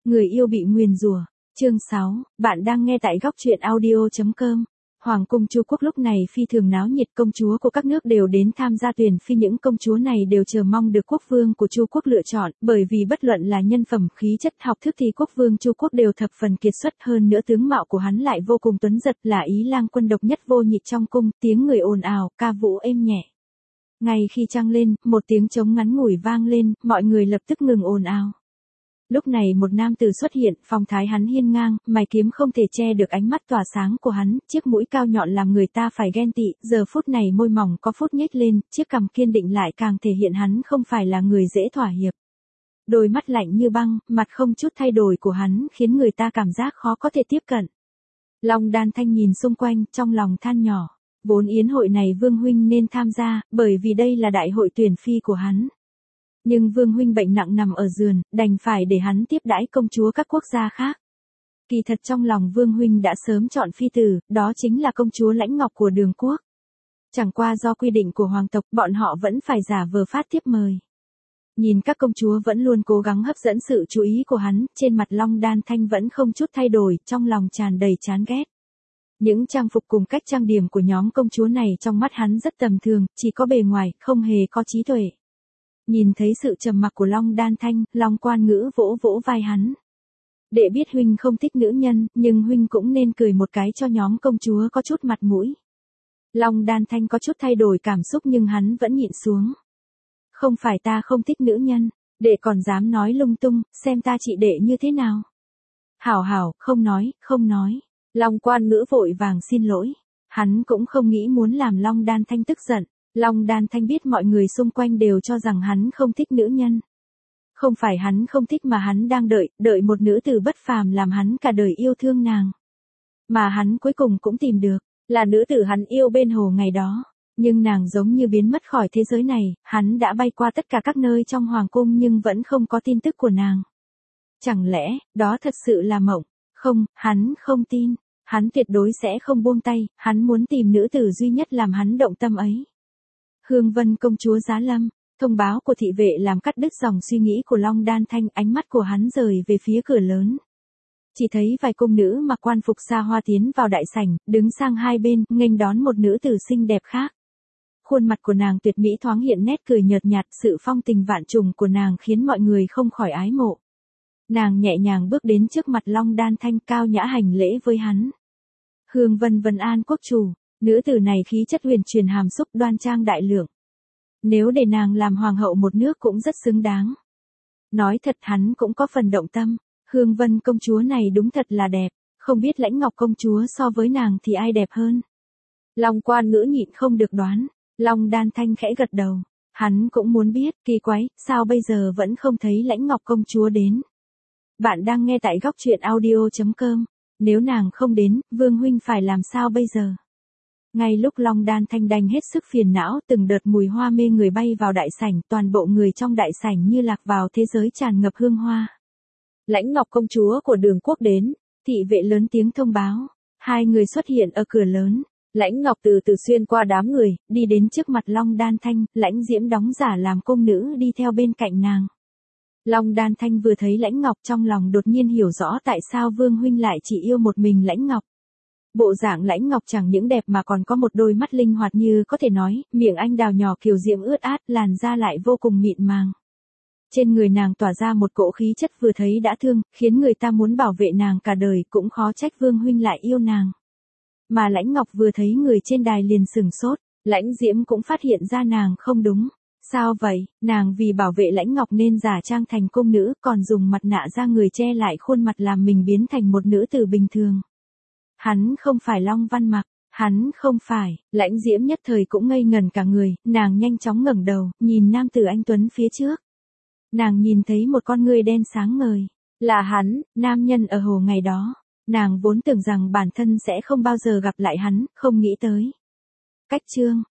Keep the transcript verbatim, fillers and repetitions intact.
Người yêu bị nguyền rủa. Chương sáu, bạn đang nghe tại góc truyện audio chấm com. Hoàng cung Chu quốc lúc này phi thường náo nhiệt, công chúa của các nước đều đến tham gia tuyển phi, những công chúa này đều chờ mong được quốc vương của Chu quốc lựa chọn, bởi vì bất luận là nhân phẩm, khí chất, học thức thì quốc vương Chu quốc đều thập phần kiệt xuất, hơn nữa tướng mạo của hắn lại vô cùng tuấn giật, là ý lang quân độc nhất vô nhị trong cung, tiếng người ồn ào, ca vũ êm nhẹ. Ngay khi trăng lên, một tiếng trống ngắn ngủi vang lên, mọi người lập tức ngừng ồn ào. Lúc này một nam tử xuất hiện, phong thái hắn hiên ngang, mày kiếm không thể che được ánh mắt tỏa sáng của hắn, chiếc mũi cao nhọn làm người ta phải ghen tị, giờ phút này môi mỏng có phút nhếch lên, chiếc cằm kiên định lại càng thể hiện hắn không phải là người dễ thỏa hiệp. Đôi mắt lạnh như băng, mặt không chút thay đổi của hắn khiến người ta cảm giác khó có thể tiếp cận. Long Đan Thanh nhìn xung quanh, trong lòng than nhỏ, vốn yến hội này Vương huynh nên tham gia, bởi vì đây là đại hội tuyển phi của hắn. Nhưng Vương huynh bệnh nặng nằm ở giường, đành phải để hắn tiếp đãi công chúa các quốc gia khác. Kỳ thật trong lòng Vương huynh đã sớm chọn phi tử, đó chính là công chúa Lãnh Ngọc của Đường quốc. Chẳng qua do quy định của hoàng tộc, bọn họ vẫn phải giả vờ phát tiếp mời. Nhìn các công chúa vẫn luôn cố gắng hấp dẫn sự chú ý của hắn, trên mặt Long Đan Thanh vẫn không chút thay đổi, trong lòng tràn đầy chán ghét. Những trang phục cùng cách trang điểm của nhóm công chúa này trong mắt hắn rất tầm thường, chỉ có bề ngoài, không hề có trí tuệ. Nhìn thấy sự trầm mặc của Long Đan Thanh, Long Quan Ngữ vỗ vỗ vai hắn. Đệ biết huynh không thích nữ nhân, nhưng huynh cũng nên cười một cái cho nhóm công chúa có chút mặt mũi. Long Đan Thanh có chút thay đổi cảm xúc nhưng hắn vẫn nhịn xuống. Không phải ta không thích nữ nhân, đệ còn dám nói lung tung, xem ta trị đệ như thế nào. Hảo hảo, không nói, không nói. Long Quan Ngữ vội vàng xin lỗi. Hắn cũng không nghĩ muốn làm Long Đan Thanh tức giận. Long Đan Thanh biết mọi người xung quanh đều cho rằng hắn không thích nữ nhân. Không phải hắn không thích mà hắn đang đợi, đợi một nữ tử bất phàm làm hắn cả đời yêu thương nàng. Mà hắn cuối cùng cũng tìm được, là nữ tử hắn yêu bên hồ ngày đó. Nhưng nàng giống như biến mất khỏi thế giới này, hắn đã bay qua tất cả các nơi trong hoàng cung nhưng vẫn không có tin tức của nàng. Chẳng lẽ, đó thật sự là mộng? Không, hắn không tin. Hắn tuyệt đối sẽ không buông tay, hắn muốn tìm nữ tử duy nhất làm hắn động tâm ấy. Hương Vân công chúa giá lâm, thông báo của thị vệ làm cắt đứt dòng suy nghĩ của Long Đan Thanh, ánh mắt của hắn rời về phía cửa lớn. Chỉ thấy vài cung nữ mặc quan phục xa hoa tiến vào đại sảnh, đứng sang hai bên, nghênh đón một nữ tử xinh đẹp khác. Khuôn mặt của nàng tuyệt mỹ thoáng hiện nét cười nhợt nhạt, sự phong tình vạn trùng của nàng khiến mọi người không khỏi ái mộ. Nàng nhẹ nhàng bước đến trước mặt Long Đan Thanh, cao nhã hành lễ với hắn. Hương Vân Vân An quốc chủ. Nữ tử này khí chất huyền truyền hàm xúc, đoan trang đại lượng. Nếu để nàng làm hoàng hậu một nước cũng rất xứng đáng. Nói thật hắn cũng có phần động tâm. Hương Vân công chúa này đúng thật là đẹp. Không biết Lãnh Ngọc công chúa so với nàng thì ai đẹp hơn. Long Quan Ngữ nhịn không được đoán. Long Đan Thanh khẽ gật đầu. Hắn cũng muốn biết, kỳ quái, sao bây giờ vẫn không thấy Lãnh Ngọc công chúa đến. Bạn đang nghe tại góc truyện audio chấm com. Nếu nàng không đến, Vương huynh phải làm sao bây giờ? Ngay lúc Long Đan Thanh đành hết sức phiền não, từng đợt mùi hoa mê người bay vào đại sảnh, toàn bộ người trong đại sảnh như lạc vào thế giới tràn ngập hương hoa. Lãnh Ngọc công chúa của Đường quốc đến, thị vệ lớn tiếng thông báo. Hai người xuất hiện ở cửa lớn. Lãnh Ngọc từ từ xuyên qua đám người, đi đến trước mặt Long Đan Thanh, Lãnh Diễm đóng giả làm cung nữ đi theo bên cạnh nàng. Long Đan Thanh vừa thấy Lãnh Ngọc trong lòng đột nhiên hiểu rõ tại sao Vương huynh lại chỉ yêu một mình Lãnh Ngọc. Bộ dạng Lãnh Ngọc chẳng những đẹp mà còn có một đôi mắt linh hoạt như có thể nói, miệng anh đào nhỏ kiều diễm ướt át, làn da lại vô cùng mịn màng. Trên người nàng tỏa ra một cỗ khí chất vừa thấy đã thương, khiến người ta muốn bảo vệ nàng cả đời, cũng khó trách Vương huynh lại yêu nàng. Mà Lãnh Ngọc vừa thấy người trên đài liền sừng sốt, Lãnh Diễm cũng phát hiện ra nàng không đúng. Sao vậy, nàng vì bảo vệ Lãnh Ngọc nên giả trang thành cung nữ, còn dùng mặt nạ da người che lại khuôn mặt làm mình biến thành một nữ tử bình thường. Hắn không phải Long Văn Mặc, hắn không phải. Lãnh Diễm nhất thời cũng ngây ngẩn cả người, nàng nhanh chóng ngẩng đầu, nhìn nam tử anh tuấn phía trước. Nàng nhìn thấy một con người đen sáng ngời, là hắn, nam nhân ở hồ ngày đó. Nàng vốn tưởng rằng bản thân sẽ không bao giờ gặp lại hắn, không nghĩ tới. Cách chương,